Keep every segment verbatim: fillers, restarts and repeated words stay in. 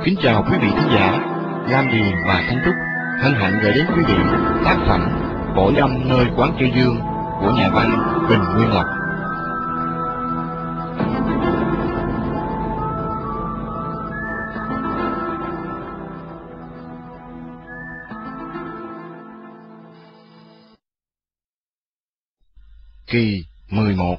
Kính chào quý vị khán giả, Lam Điền và Thanh Trúc hân hạnh gửi đến quý vị tác phẩm Bội Âm Nơi Quán Cây Dương của nhà văn Bình Nguyên Lộc. Kỳ mười một.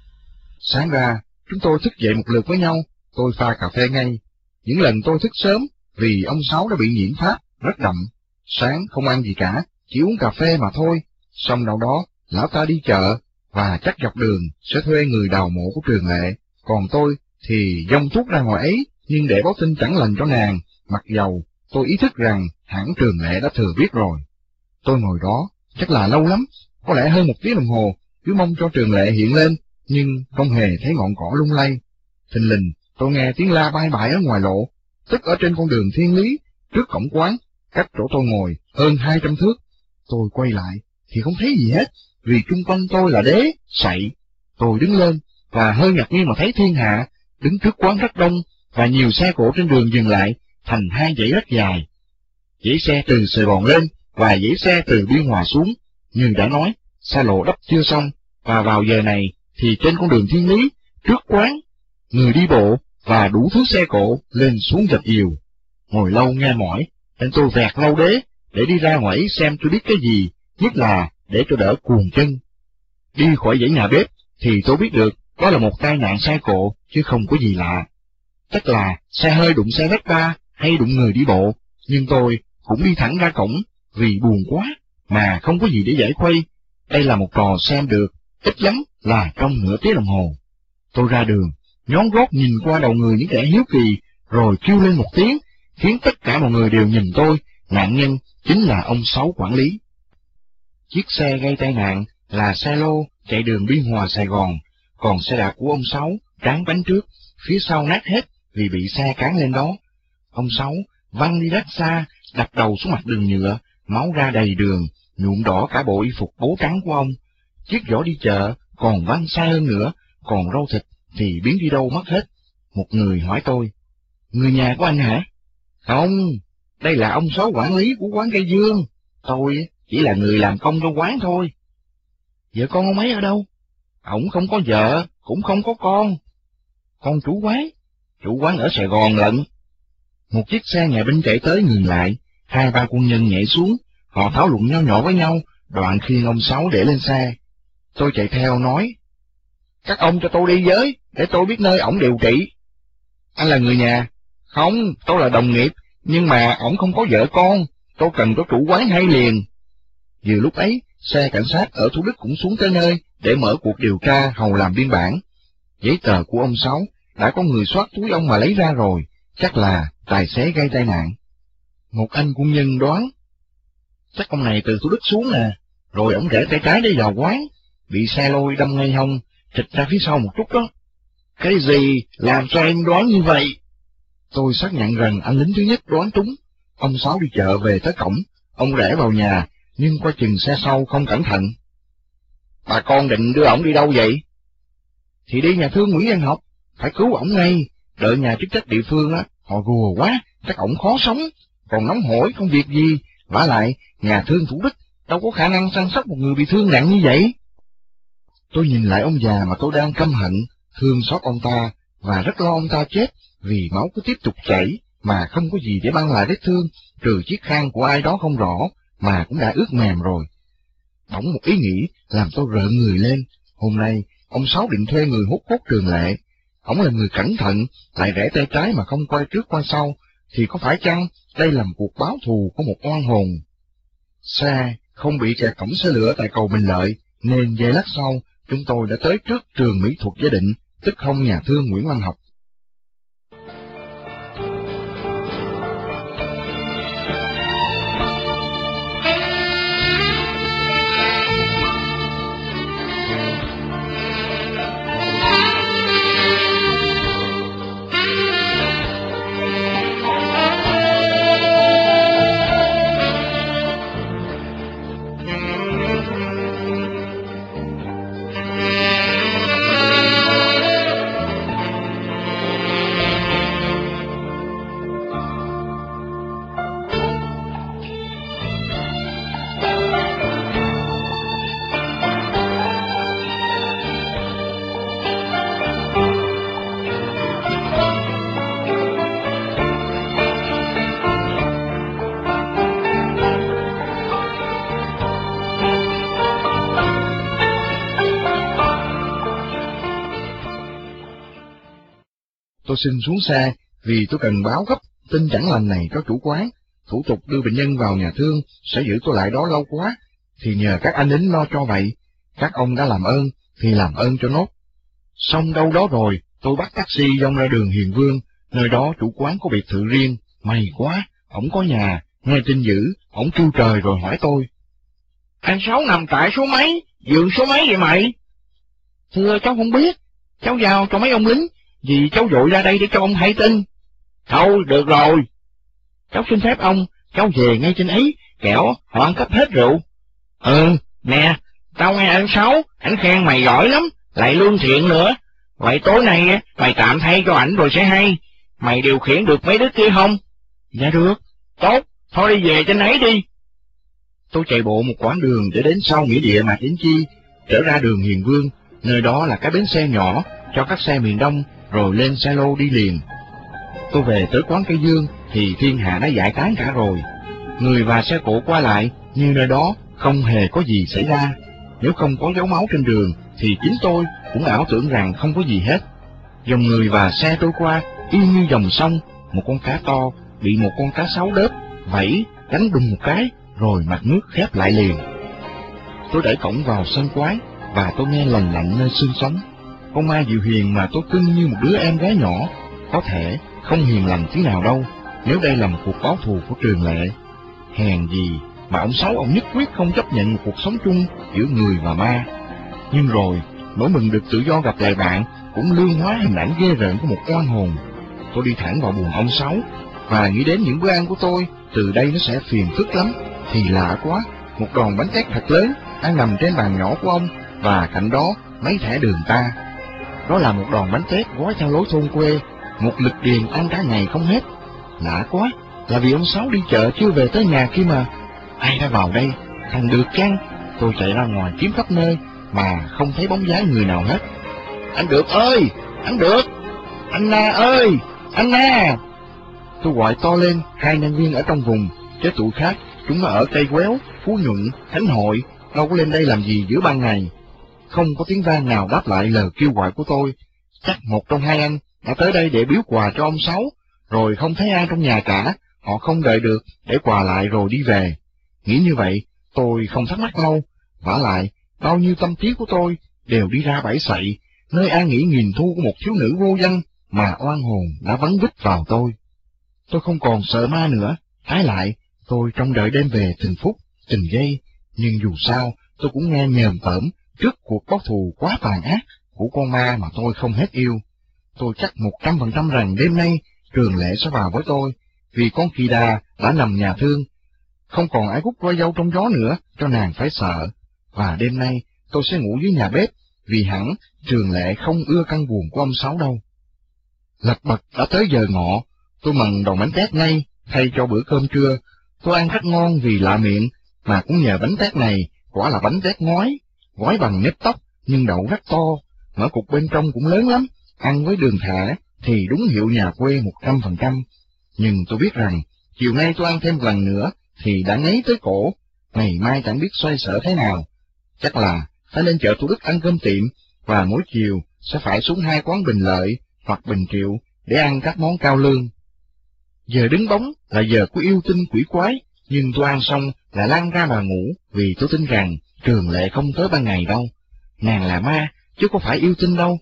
Sáng ra, chúng tôi thức dậy một lượt với nhau, tôi pha cà phê ngay. Những lần tôi thức sớm, vì ông Sáu đã bị nhiễm phát, rất đậm. Sáng không ăn gì cả, chỉ uống cà phê mà thôi. Xong đâu đó, lão ta đi chợ, và chắc dọc đường sẽ thuê người đào mộ của Trường Lệ. Còn tôi thì dông tuốt ra ngoài ấy, nhưng để báo tin chẳng lành cho nàng, mặc dầu tôi ý thức rằng hẳn Trường Lệ đã thừa biết rồi. Tôi ngồi đó, chắc là lâu lắm, có lẽ hơn một tiếng đồng hồ, cứ mong cho Trường Lệ hiện lên, nhưng không hề thấy ngọn cỏ lung lay. Thình lình, tôi nghe tiếng la bai bại ở ngoài lộ, tức ở trên con đường Thiên Lý, trước cổng quán, cách chỗ tôi ngồi hơn hai trăm thước. Tôi quay lại, thì không thấy gì hết, vì chung quanh tôi là đế, sậy. Tôi đứng lên, và hơi ngạc nhiên mà thấy thiên hạ, đứng trước quán rất đông, và nhiều xe cộ trên đường dừng lại, thành hai dãy rất dài. Dãy xe từ Sài Gòn lên, và dãy xe từ Biên Hòa xuống. Như đã nói, xa lộ đắp chưa xong, và vào giờ này, thì trên con đường Thiên Lý, trước quán, người đi bộ, và đủ thứ xe cộ lên xuống dập dìu. Ngồi lâu nghe mỏi, nên tôi vẹt lâu đế, để đi ra ngoài xem tôi biết cái gì, nhất là để cho đỡ cuồng chân. Đi khỏi dãy nhà bếp, thì tôi biết được đó là một tai nạn xe cộ, chứ không có gì lạ. Chắc là xe hơi đụng xe Vespa hay đụng người đi bộ, nhưng tôi cũng đi thẳng ra cổng, vì buồn quá, mà không có gì để giải khuây. Đây là một trò xem được, ít lắm là trong nửa tiếng đồng hồ. Tôi ra đường, nhón gót nhìn qua đầu người những kẻ hiếu kỳ, rồi kêu lên một tiếng, khiến tất cả mọi người đều nhìn tôi. Nạn nhân chính là ông Sáu quản lý. Chiếc xe gây tai nạn là xe lô chạy đường Biên Hòa Sài Gòn, còn xe đạp của ông Sáu tráng bánh trước, phía sau nát hết vì bị xe cán lên đó. Ông Sáu văng đi rất xa, đập đầu xuống mặt đường nhựa, máu ra đầy đường, nhuộm đỏ cả bộ y phục bố trắng của ông. Chiếc giỏ đi chợ còn văng xa hơn nữa, còn rau thịt thì biến đi đâu mất hết. Một người hỏi tôi, người nhà của anh hả? Không, đây là ông Sáu quản lý của quán Cây Dương, tôi chỉ là người làm công trong quán thôi. Vợ con ông ấy ở đâu? Ổng không có vợ, cũng không có con. Con chủ quán? Chủ quán ở Sài Gòn lận. Một chiếc xe nhà binh chạy tới ngừng lại, hai ba quân nhân nhảy xuống, họ thảo luận nho nhỏ với nhau, đoạn khiêng ông Sáu để lên xe. Tôi chạy theo nói, các ông cho tôi đi với, để tôi biết nơi ổng điều trị. Anh là người nhà? Không, tôi là đồng nghiệp, nhưng mà ổng không có vợ con, tôi cần có chủ quán hay liền. Vừa lúc ấy, xe cảnh sát ở Thủ Đức cũng xuống tới nơi để mở cuộc điều tra hầu làm biên bản. Giấy tờ của ông Sáu đã có người soát túi ông mà lấy ra rồi, chắc là tài xế gây tai nạn. Một anh quân nhân đoán, chắc ông này từ Thủ Đức xuống nè, rồi ổng rẽ tay trái để vào quán, bị xe lôi đâm ngay hông, trịch ra phía sau một chút đó. Cái gì làm cho em đoán như vậy? Tôi xác nhận rằng anh lính thứ nhất đoán trúng. Ông Sáu đi chợ về tới cổng, ông rẽ vào nhà, nhưng qua chừng xe sau không cẩn thận. Bà con định đưa ổng đi đâu vậy? Thì đi nhà thương Nguyễn Văn Học, phải cứu ổng ngay, đợi nhà chức trách địa phương á, họ rùa quá, chắc ổng khó sống, còn nóng hổi không việc gì, vả lại nhà thương Thủ Đức đâu có khả năng săn sóc một người bị thương nặng như vậy. Tôi nhìn lại ông già mà tôi đang căm hận, thương xót ông ta, và rất lo ông ta chết, vì máu cứ tiếp tục chảy, mà không có gì để băng lại vết thương, trừ chiếc khăn của ai đó không rõ, mà cũng đã ướt mềm rồi. Bỗng một ý nghĩ làm tôi rợn người lên. Hôm nay, ông Sáu định thuê người hút cốt Trường Lệ. Ông là người cẩn thận, lại rẽ tay trái mà không quay trước quay sau, thì có phải chăng đây là một cuộc báo thù của một oan hồn? Xe không bị kẹt cổng xe lửa tại cầu Bình Lợi, nên giây lát sau, chúng tôi đã tới trước trường mỹ thuật Gia Định, tức không nhà thương Nguyễn Văn Học. Tôi xin xuống xe vì tôi cần báo gấp tin chẳng lành này cho chủ quán. Thủ tục đưa bệnh nhân vào nhà thương sẽ giữ tôi lại đó lâu quá, thì nhờ các anh lính lo cho vậy. Các ông đã làm ơn, thì làm ơn cho nốt. Xong đâu đó rồi, tôi bắt taxi dông ra đường Hiền Vương, nơi đó chủ quán có biệt thự riêng. May quá, ổng có nhà, nghe tin dữ, ổng kêu trời rồi hỏi tôi. Anh Sáu nằm tại số mấy, giường số mấy vậy mày? Thưa cháu không biết, cháu giao cho mấy ông lính, vì cháu vội ra đây để cho ông hay tin. Thôi, được rồi. Cháu xin phép ông, cháu về ngay trên ấy, kẻo họ ăn cắp hết rượu. Ừ, nè, tao nghe anh Sáu, ảnh khen mày giỏi lắm, lại lương thiện nữa. Vậy tối nay mày tạm thay cho ảnh rồi sẽ hay. Mày điều khiển được mấy đứa kia không? Dạ được. Tốt, thôi đi về trên ấy đi. Tôi chạy bộ một quãng đường để đến sau nghĩa địa Mạc Đỉnh Chi, trở ra đường Hiền Vương, nơi đó là cái bến xe nhỏ cho các xe miền Đông, rồi lên xe lô đi liền. Tôi về tới quán Cây Dương thì thiên hạ đã giải tán cả rồi. Người và xe cộ qua lại như nơi đó không hề có gì xảy ra. Nếu không có dấu máu trên đường thì chính tôi cũng ảo tưởng rằng không có gì hết. Dòng người và xe trôi qua y như dòng sông, một con cá to bị một con cá sấu đớp vẫy đánh đùng một cái, rồi mặt nước khép lại liền. Tôi đẩy cổng vào sân quán và tôi nghe lành lạnh nơi xương sống. Con ma dịu hiền mà tôi cưng như một đứa em gái nhỏ, có thể không hiền lành tí nào đâu, nếu đây là một cuộc báo thù của Trường Lệ. Hèn gì mà ông Sáu ông nhất quyết không chấp nhận một cuộc sống chung giữa người và ma. Nhưng rồi, nỗi mừng được tự do gặp lại bạn cũng lương hóa hình ảnh ghê rợn của một oan hồn. Tôi đi thẳng vào buồng ông Sáu, và nghĩ đến những bữa ăn của tôi, từ đây nó sẽ phiền phức lắm. Thì lạ quá, một đòn bánh tét thật lớn đang nằm trên bàn nhỏ của ông, và cạnh đó mấy thẻ đường ta. Đó là một đòn bánh tét gói theo lối thôn quê, một lực điền ăn cả ngày không hết. Lạ quá, là vì ông Sáu đi chợ chưa về tới nhà kia mà. Ai đã vào đây? Thằng Được chăng? Tôi chạy ra ngoài kiếm khắp nơi mà không thấy bóng dáng người nào hết. Anh Được ơi! Anh Được! Anh Na ơi! Anh Na! Tôi gọi to lên hai nhân viên ở trong vùng, chứ tụi khác chúng nó ở Cây Quéo, Phú Nhuận, Khánh Hội, đâu có lên đây làm gì giữa ban ngày. Không có tiếng vang nào đáp lại lời kêu gọi của tôi. Chắc một trong hai anh đã tới đây để biếu quà cho ông Sáu, rồi không thấy ai trong nhà cả, họ không đợi được để quà lại rồi đi về. Nghĩ như vậy, tôi không thắc mắc lâu. Vả lại, bao nhiêu tâm trí của tôi đều đi ra bãi sậy, nơi an nghỉ nghìn thu của một thiếu nữ vô danh mà oan hồn đã vắn vít vào tôi. Tôi không còn sợ ma nữa, trái lại, tôi trông đợi đêm về từng phút, từng giây, nhưng dù sao, tôi cũng nghe nhờm tởm trước cuộc báo thù quá tàn ác của con ma mà tôi không hết yêu. Tôi chắc một trăm phần trăm rằng đêm nay Trường Lệ sẽ vào với tôi, vì con kỳ đà đã nằm nhà thương. Không còn ai gút roi dâu trong gió nữa cho nàng phải sợ, và đêm nay tôi sẽ ngủ dưới nhà bếp, vì hẳn Trường Lệ không ưa căn buồng của ông Sáu đâu. Lật bật đã tới giờ ngọ, tôi mần đòn bánh tét ngay thay cho bữa cơm trưa. Tôi ăn rất ngon vì lạ miệng, mà cũng nhờ bánh tét này, quả là bánh tét ngói, gói bằng nếp tóc nhưng đậu rất to, mỡ cục bên trong cũng lớn lắm, ăn với đường thả thì đúng hiệu nhà quê một trăm phần trăm. Nhưng tôi biết rằng chiều nay tôi ăn thêm lần nữa thì đã ngấy tới cổ, ngày mai chẳng biết xoay sở thế nào. Chắc là phải lên chợ Thủ Đức ăn cơm tiệm, và mỗi chiều sẽ phải xuống hai quán Bình Lợi hoặc Bình Triệu để ăn các món cao lương. Giờ đứng bóng là giờ của yêu tinh quỷ quái, nhưng tôi ăn xong lại lăn ra mà ngủ, vì tôi tin rằng Trường Lệ không tới ban ngày đâu. Nàng là ma, chứ có phải yêu tinh đâu.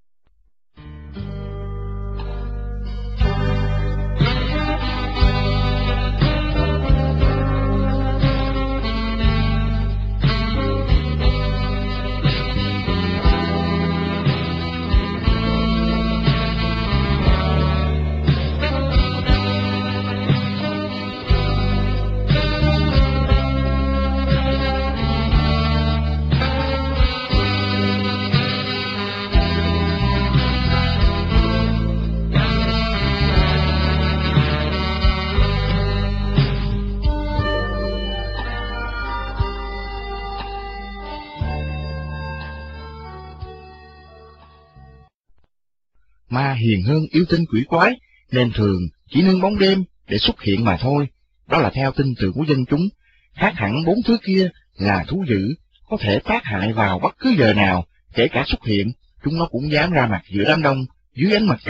Ma hiền hơn yêu tinh quỷ quái, nên thường chỉ nương bóng đêm để xuất hiện mà thôi. Đó là theo tin từ của dân chúng. Khác hẳn bốn thứ kia là thú dữ, có thể tác hại vào bất cứ giờ nào, kể cả xuất hiện, chúng nó cũng dám ra mặt giữa đám đông, dưới ánh mặt trời,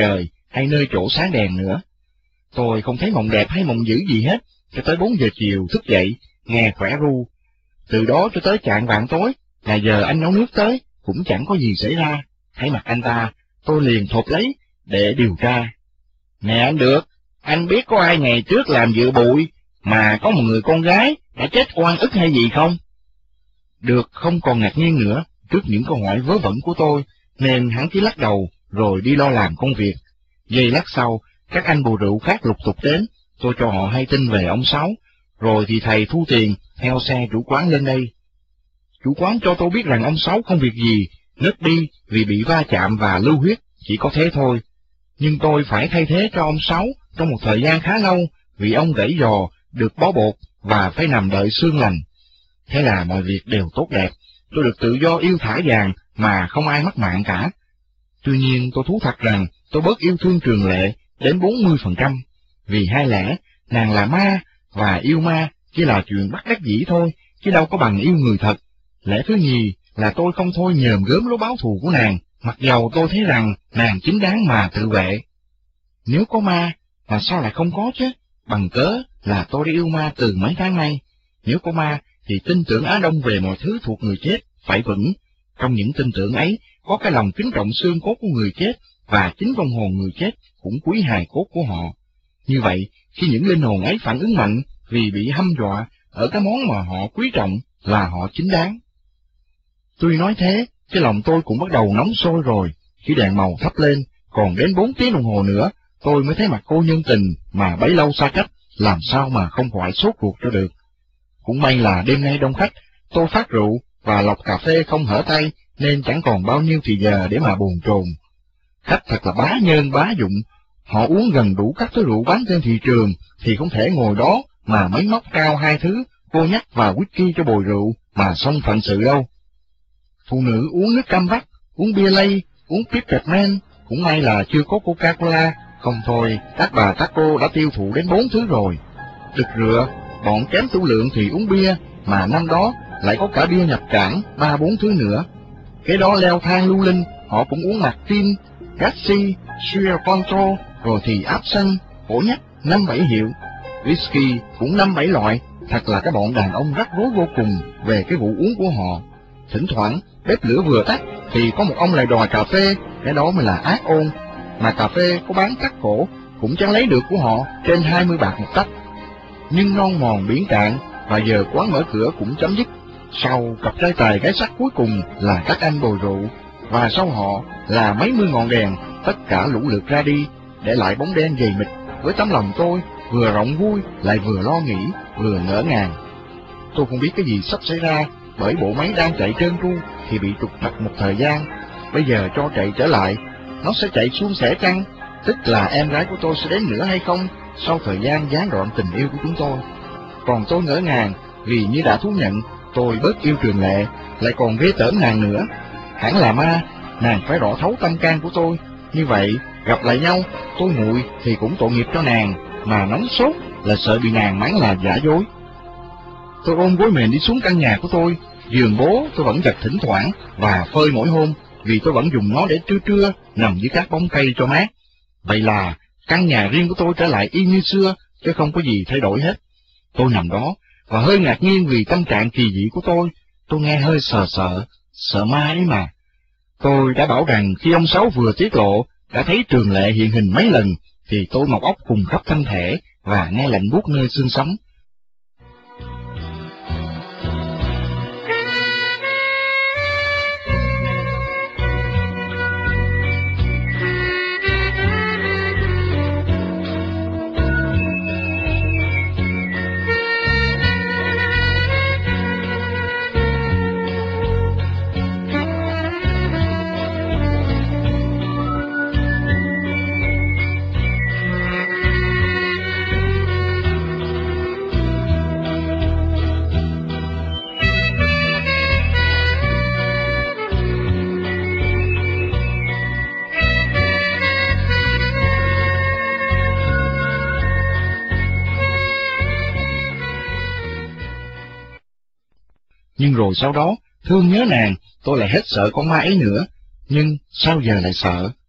hay nơi chỗ sáng đèn nữa. Tôi không thấy mộng đẹp hay mộng dữ gì hết, cho tới bốn giờ chiều thức dậy, nghe khỏe ru. Từ đó cho tới chạng vạng tối, là giờ anh nấu nước tới, cũng chẳng có gì xảy ra. Thấy mặt anh ta, tôi liền thộp lấy, để điều tra. Nè anh Được, anh biết có ai ngày trước làm dựa bụi, mà có một người con gái đã chết oan ức hay gì không? Được không còn ngạc nhiên nữa trước những câu hỏi vớ vẩn của tôi, nên hắn chỉ lắc đầu rồi đi lo làm công việc. Giây lát sau, các anh bồ rượu khác lục tục đến, tôi cho họ hay tin về ông Sáu, rồi thì thầy thu tiền theo xe chủ quán lên đây. Chủ quán cho tôi biết rằng ông Sáu không việc gì, ngất đi vì bị va chạm và lưu huyết, chỉ có thế thôi. Nhưng tôi phải thay thế cho ông Sáu trong một thời gian khá lâu, vì ông gãy giò, được bó bột và phải nằm đợi xương lành. Thế là mọi việc đều tốt đẹp, tôi được tự do yêu thả vàng mà không ai mất mạng cả. Tuy nhiên tôi thú thật rằng tôi bớt yêu thương Trường Lệ đến bốn mươi phần trăm, vì hai lẽ nàng là ma, và yêu ma chỉ là chuyện bất đắc dĩ thôi, chứ đâu có bằng yêu người thật. Lẽ thứ nhì là tôi không thôi nhờm gớm lối báo thù của nàng, mặc dầu tôi thấy rằng nàng chính đáng mà tự vệ. Nếu có ma, mà sao lại không có chứ? Bằng cớ là tôi đã yêu ma từ mấy tháng nay. Nếu có ma, thì tin tưởng Á Đông về mọi thứ thuộc người chết phải vững. Trong những tin tưởng ấy, có cái lòng kính trọng xương cốt của người chết, và chính vong hồn người chết cũng quý hài cốt của họ. Như vậy, khi những linh hồn ấy phản ứng mạnh vì bị hăm dọa ở cái món mà họ quý trọng, là họ chính đáng. Tuy nói thế, cái lòng tôi cũng bắt đầu nóng sôi rồi. Khi đèn màu thắp lên, còn đến bốn tiếng đồng hồ nữa, tôi mới thấy mặt cô nhân tình mà bấy lâu xa cách, làm sao mà không phải sốt ruột cho được. Cũng may là đêm nay đông khách, tôi phát rượu và lọc cà phê không hở tay, nên chẳng còn bao nhiêu thì giờ để mà bồn chồn. Khách thật là bá nhơn bá dụng, họ uống gần đủ các thứ rượu bán trên thị trường, thì không thể ngồi đó mà mấy móc cao hai thứ, cô nhắc và whisky cho bồi rượu, mà xong phận sự đâu. Phụ nữ uống nước cam vắt, uống bia lây, uống Peppermint, cũng may là chưa có Coca-Cola, không thôi các bà các cô đã tiêu thụ đến bốn thứ rồi. Đực rửa, bọn kém tủ lượng thì uống bia, mà năm đó lại có cả bia nhập cảng, ba bốn thứ nữa. Cái đó leo thang lưu linh, họ cũng uống Martin, Gassi, Sugar Control, rồi thì Absinthe, khổ nhất, năm bảy hiệu. Whisky cũng năm bảy loại, thật là cái bọn đàn ông rắc rối vô cùng về cái vụ uống của họ. Thỉnh thoảng, bếp lửa vừa tắt, thì có một ông lại đòi cà phê, cái đó mới là ác ôn. Mà cà phê có bán cắt cổ, cũng chẳng lấy được của họ trên hai mươi bạc một tách. Nhưng non mòn biển cạn, và giờ quán mở cửa cũng chấm dứt. Sau cặp trai tài gái sắc cuối cùng là các anh bồi rượu, và sau họ là mấy mươi ngọn đèn, tất cả lũ lượt ra đi, để lại bóng đen dày mịt. Với tấm lòng tôi vừa rộng vui, lại vừa lo nghĩ, vừa ngỡ ngàng. Tôi không biết cái gì sắp xảy ra, bởi bộ máy đang chạy trơn tru thì bị trục trặc một thời gian. Bây giờ cho chạy trở lại, nó sẽ chạy suôn sẻ chăng? Tức là em gái của tôi sẽ đến nữa hay không, sau thời gian gián đoạn tình yêu của chúng tôi? Còn tôi ngỡ ngàng, vì như đã thú nhận, tôi bớt yêu Trường Lệ, lại còn ghê tởm nàng nữa. Hẳn là ma, nàng phải rõ thấu tâm can của tôi. Như vậy, gặp lại nhau, tôi nguội thì cũng tội nghiệp cho nàng, mà nóng sốt là sợ bị nàng mắng là giả dối. Tôi ôm gối mền đi xuống căn nhà của tôi, giường bố tôi vẫn giặt thỉnh thoảng và phơi mỗi hôm, vì tôi vẫn dùng nó để trưa trưa nằm dưới các bóng cây cho mát. Vậy là căn nhà riêng của tôi trở lại y như xưa, chứ không có gì thay đổi hết. Tôi nằm đó và hơi ngạc nhiên vì tâm trạng kỳ dị của tôi. Tôi nghe hơi sợ sợ, sợ ma ấy mà. Tôi đã bảo rằng khi ông Sáu vừa tiết lộ đã thấy Trường Lệ hiện hình mấy lần, thì tôi mọc óc cùng khắp thân thể và nghe lạnh buốt nơi xương sống. Nhưng rồi sau đó, thương nhớ nàng, tôi lại hết sợ con ma ấy nữa. Nhưng sao giờ lại sợ?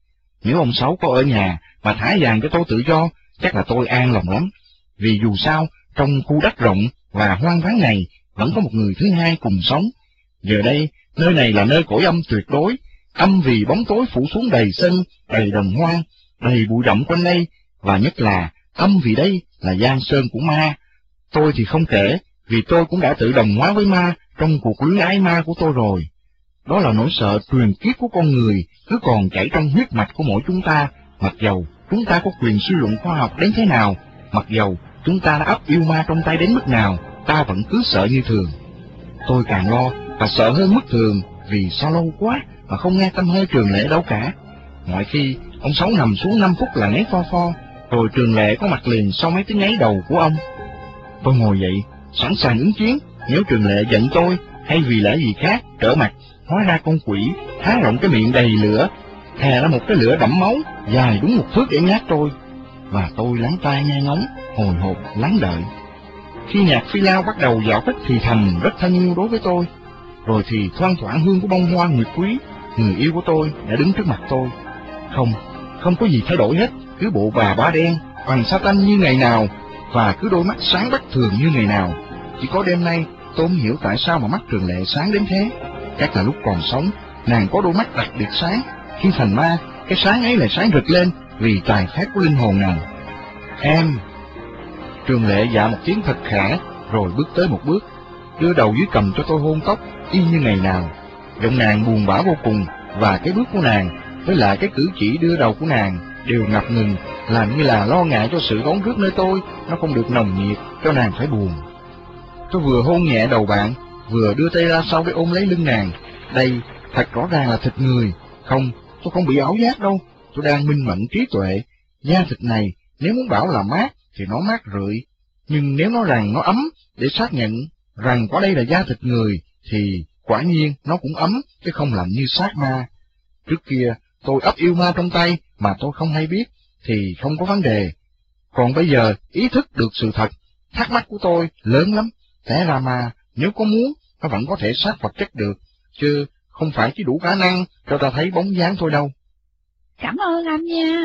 Nếu ông Sáu có ở nhà mà thả vàng cho tôi tự do, chắc là tôi an lòng lắm. Vì dù sao, trong khu đất rộng và hoang vắng này, vẫn có một người thứ hai cùng sống. Giờ đây, nơi này là nơi cõi âm tuyệt đối, âm vì bóng tối phủ xuống đầy sân, đầy đồng hoang, đầy bụi rậm quanh đây, và nhất là âm vì đây là giang sơn của ma. Tôi thì không kể, vì tôi cũng đã tự đồng hóa với ma trong cuộc luyến ái ma của tôi rồi. Đó là nỗi sợ truyền kiếp của con người cứ còn chảy trong huyết mạch của mỗi chúng ta, mặc dầu chúng ta có quyền suy luận khoa học đến thế nào, mặc dầu chúng ta đã ấp yêu ma trong tay đến mức nào, ta vẫn cứ sợ như thường. Tôi càng lo và sợ hơn mức thường, vì sao lâu quá mà không nghe tâm hơi Trường Lệ đâu cả. Mọi khi ông Sáu nằm xuống năm phút là ngáy pho pho, rồi Trường Lệ có mặt liền sau mấy tiếng ngáy đầu của ông. Tôi ngồi dậy, sẵn sàng ứng chiến, nếu Trường Lệ giận tôi hay vì lẽ gì khác trở mặt. Hóa ra con quỷ há rộng cái miệng đầy lửa, thè ra một cái lửa đẫm máu dài đúng một thước để nhát tôi, và tôi lắng tai nghe ngóng, hồi hộp lắng đợi. Khi nhạc phi lao bắt đầu dạo cách thì thầm rất thân yêu đối với tôi, rồi thì thoang thoảng hương của bông hoa nguyệt quý, người yêu của tôi đã đứng trước mặt tôi. Không, không có gì thay đổi hết, cứ bộ bà bá đen, bằng sa tanh như ngày nào, và cứ đôi mắt sáng bất thường như ngày nào. Chỉ có đêm nay tôi không hiểu tại sao mà mắt Trường Lệ sáng đến thế. Chắc là lúc còn sống, nàng có đôi mắt đặc biệt sáng, khi thành ma, cái sáng ấy lại sáng rực lên vì tài phép của linh hồn nàng. Em... Trường Lệ dạ một tiếng thật khẽ, rồi bước tới một bước, đưa đầu dưới cầm cho tôi hôn tóc, y như ngày nào. Giọng nàng buồn bã vô cùng, và cái bước của nàng, với lại cái cử chỉ đưa đầu của nàng, đều ngập ngừng, làm như là lo ngại cho sự bóng rước nơi tôi, nó không được nồng nhiệt, cho nàng phải buồn. Tôi vừa hôn nhẹ đầu bạn, vừa đưa tay ra sau để ôm lấy lưng nàng. Đây, thật rõ ràng là thịt người. Không, tôi không bị ảo giác đâu, tôi đang minh mẫn trí tuệ. Da thịt này, nếu muốn bảo là mát, thì nó mát rượi. Nhưng nếu nói rằng nó ấm, để xác nhận rằng có đây là da thịt người, thì quả nhiên nó cũng ấm, chứ không lạnh như xác ma. Trước kia, tôi ấp yêu ma trong tay, mà tôi không hay biết, thì không có vấn đề. Còn bây giờ, ý thức được sự thật, thắc mắc của tôi lớn lắm. Té ra ma, nếu có muốn, nó vẫn có thể xác vật chất được, chứ không phải chỉ đủ khả năng cho ta thấy bóng dáng thôi đâu. Cảm ơn anh nha.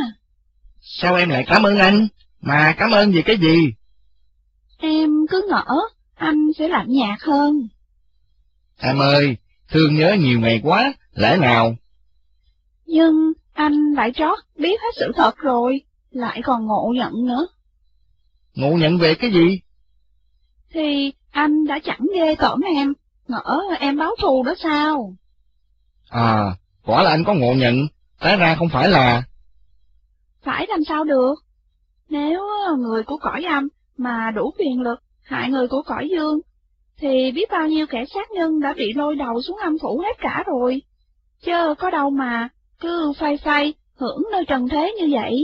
Sao em lại cảm ơn anh? Mà cảm ơn vì cái gì? Em cứ ngỡ anh sẽ lạnh nhạt hơn. Em ơi, thương nhớ nhiều ngày quá, lẽ nào? Nhưng anh lại trót biết hết sự thật rồi, lại còn ngộ nhận nữa. Ngộ nhận về cái gì? Thì anh đã chẳng ghê tởm em, ngỡ em báo thù đó sao? À, quả là anh có ngộ nhận, té ra không phải là... Phải làm sao được? Nếu người của cõi âm mà đủ quyền lực hại người của cõi dương, thì biết bao nhiêu kẻ sát nhân đã bị lôi đầu xuống âm phủ hết cả rồi. Chứ có đâu mà cứ phay phay hưởng nơi trần thế như vậy.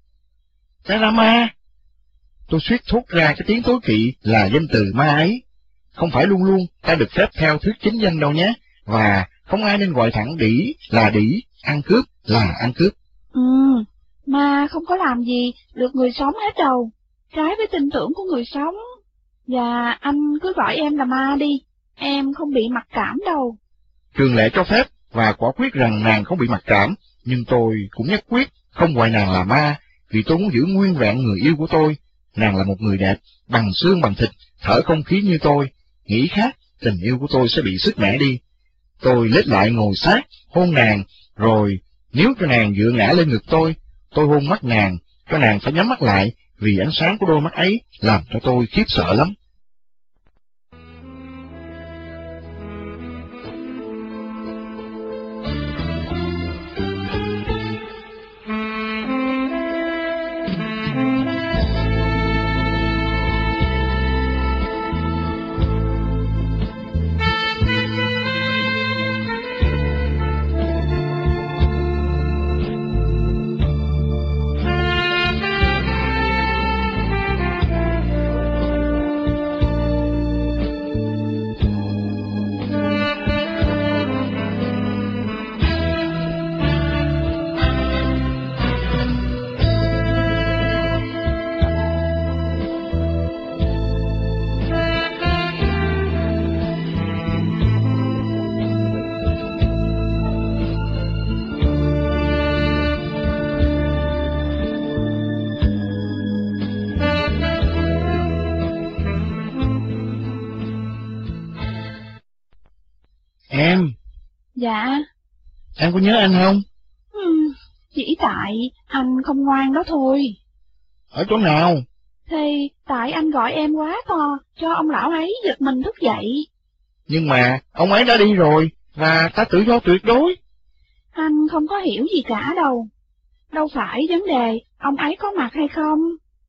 Té ra ma. Tôi suýt thốt ra cái tiếng tối kỵ là danh từ ma ấy. Không phải luôn luôn ta được phép theo thuyết chính danh đâu nhé, và không ai nên gọi thẳng đỉ là đỉ, ăn cướp là ăn cướp. Ừ, ma không có làm gì được người sống hết đâu, trái với tin tưởng của người sống. Và anh cứ gọi em là ma đi, em không bị mặc cảm đâu. Trường Lệ cho phép và quả quyết rằng nàng không bị mặc cảm, nhưng tôi cũng nhất quyết không gọi nàng là ma, vì tôi muốn giữ nguyên vẹn người yêu của tôi. Nàng là một người đẹp, bằng xương bằng thịt, thở không khí như tôi. Nghĩ khác, tình yêu của tôi sẽ bị sứt mẻ đi. Tôi lết lại ngồi sát, hôn nàng, rồi nếu cho nàng dựa ngã lên ngực tôi, tôi hôn mắt nàng, cho nàng phải nhắm mắt lại, vì ánh sáng của đôi mắt ấy làm cho tôi khiếp sợ lắm. Dạ. Em có nhớ anh không? Hmm, chỉ tại anh không ngoan đó thôi. Ở chỗ nào? Thì tại anh gọi em quá to, cho ông lão ấy giật mình thức dậy. Nhưng mà ông ấy đã đi rồi, và ta tự do tuyệt đối. Anh không có hiểu gì cả đâu. Đâu phải vấn đề ông ấy có mặt hay không.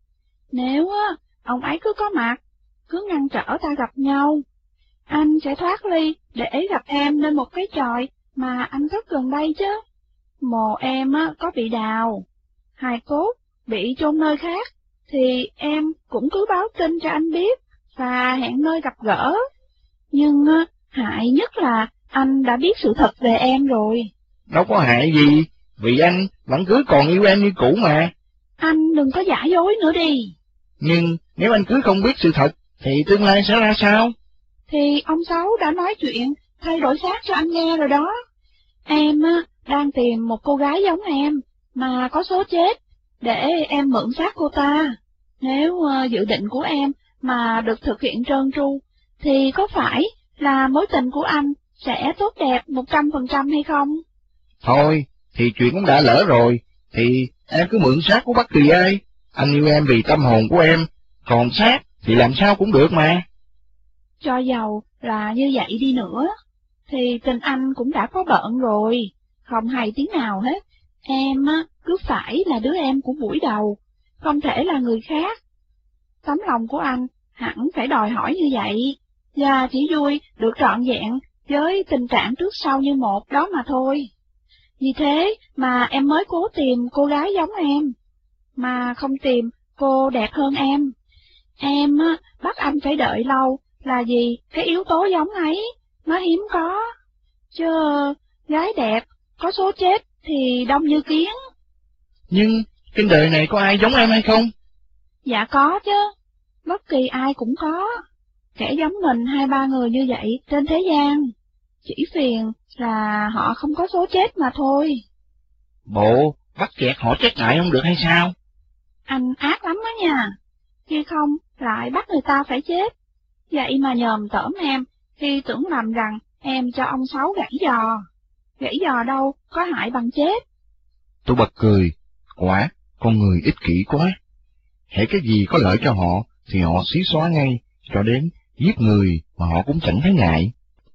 Nếu á, ông ấy cứ có mặt, cứ ngăn trở ta gặp nhau, anh sẽ thoát ly để gặp em lên một cái chòi mà anh rất gần đây chứ. Mồ em á, có bị đào, hài cốt bị chôn nơi khác, thì em cũng cứ báo tin cho anh biết và hẹn nơi gặp gỡ. Nhưng á, hại nhất là anh đã biết sự thật về em rồi. Đâu có hại gì, vì anh vẫn cứ còn yêu em như cũ mà. Anh đừng có giả dối nữa đi. Nhưng nếu anh cứ không biết sự thật, thì tương lai sẽ ra sao? Thì ông Sáu đã nói chuyện thay đổi xác cho anh nghe rồi đó. Em á, đang tìm một cô gái giống em, mà có số chết, để em mượn xác cô ta. Nếu uh, dự định của em mà được thực hiện trơn tru, thì có phải là mối tình của anh sẽ tốt đẹp một trăm phần trăm hay không? Thôi, thì chuyện cũng đã lỡ rồi, thì em cứ mượn xác của bất kỳ ai. Anh yêu em vì tâm hồn của em, còn xác thì làm sao cũng được mà. Cho dầu là như vậy đi nữa, thì tình anh cũng đã có bận rồi, không hay tiếng nào hết. Em á, cứ phải là đứa em của buổi đầu, không thể là người khác. Tấm lòng của anh hẳn phải đòi hỏi như vậy, và chỉ vui được trọn vẹn với tình trạng trước sau như một đó mà thôi. Vì thế mà em mới cố tìm cô gái giống em, mà không tìm cô đẹp hơn em. Em á, bắt anh phải đợi lâu là vì cái yếu tố giống ấy nó hiếm có, chứ gái đẹp có số chết thì đông như kiến. Nhưng trên đời này có ai giống em hay không? Dạ có chứ, bất kỳ ai cũng có, kẻ giống mình hai ba người như vậy trên thế gian. Chỉ phiền là họ không có số chết mà thôi. Bộ bắt kẹt họ chết lại không được hay sao? Anh ác lắm đó nha, khi không lại bắt người ta phải chết. Vậy mà nhòm tởm em khi tưởng lầm rằng em cho ông Sáu gãy giò. Gãy giò đâu có hại bằng chết. Tôi bật cười, quả, con người ích kỷ quá. Hễ cái gì có lợi cho họ thì họ xí xóa ngay, cho đến giết người mà họ cũng chẳng thấy ngại.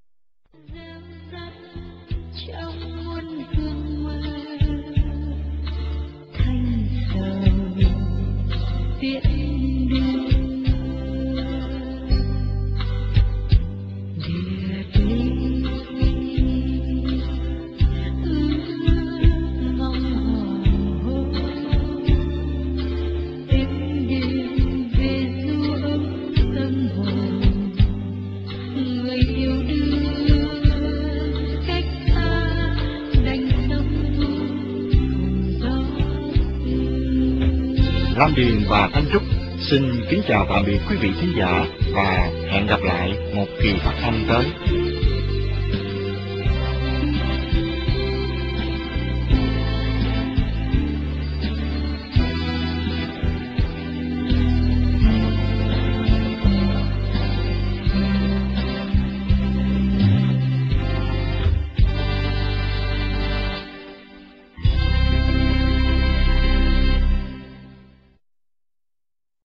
Lam Điền và Thanh Trúc xin kính chào tạm biệt quý vị khán giả và hẹn gặp lại một kỳ phát thanh tới.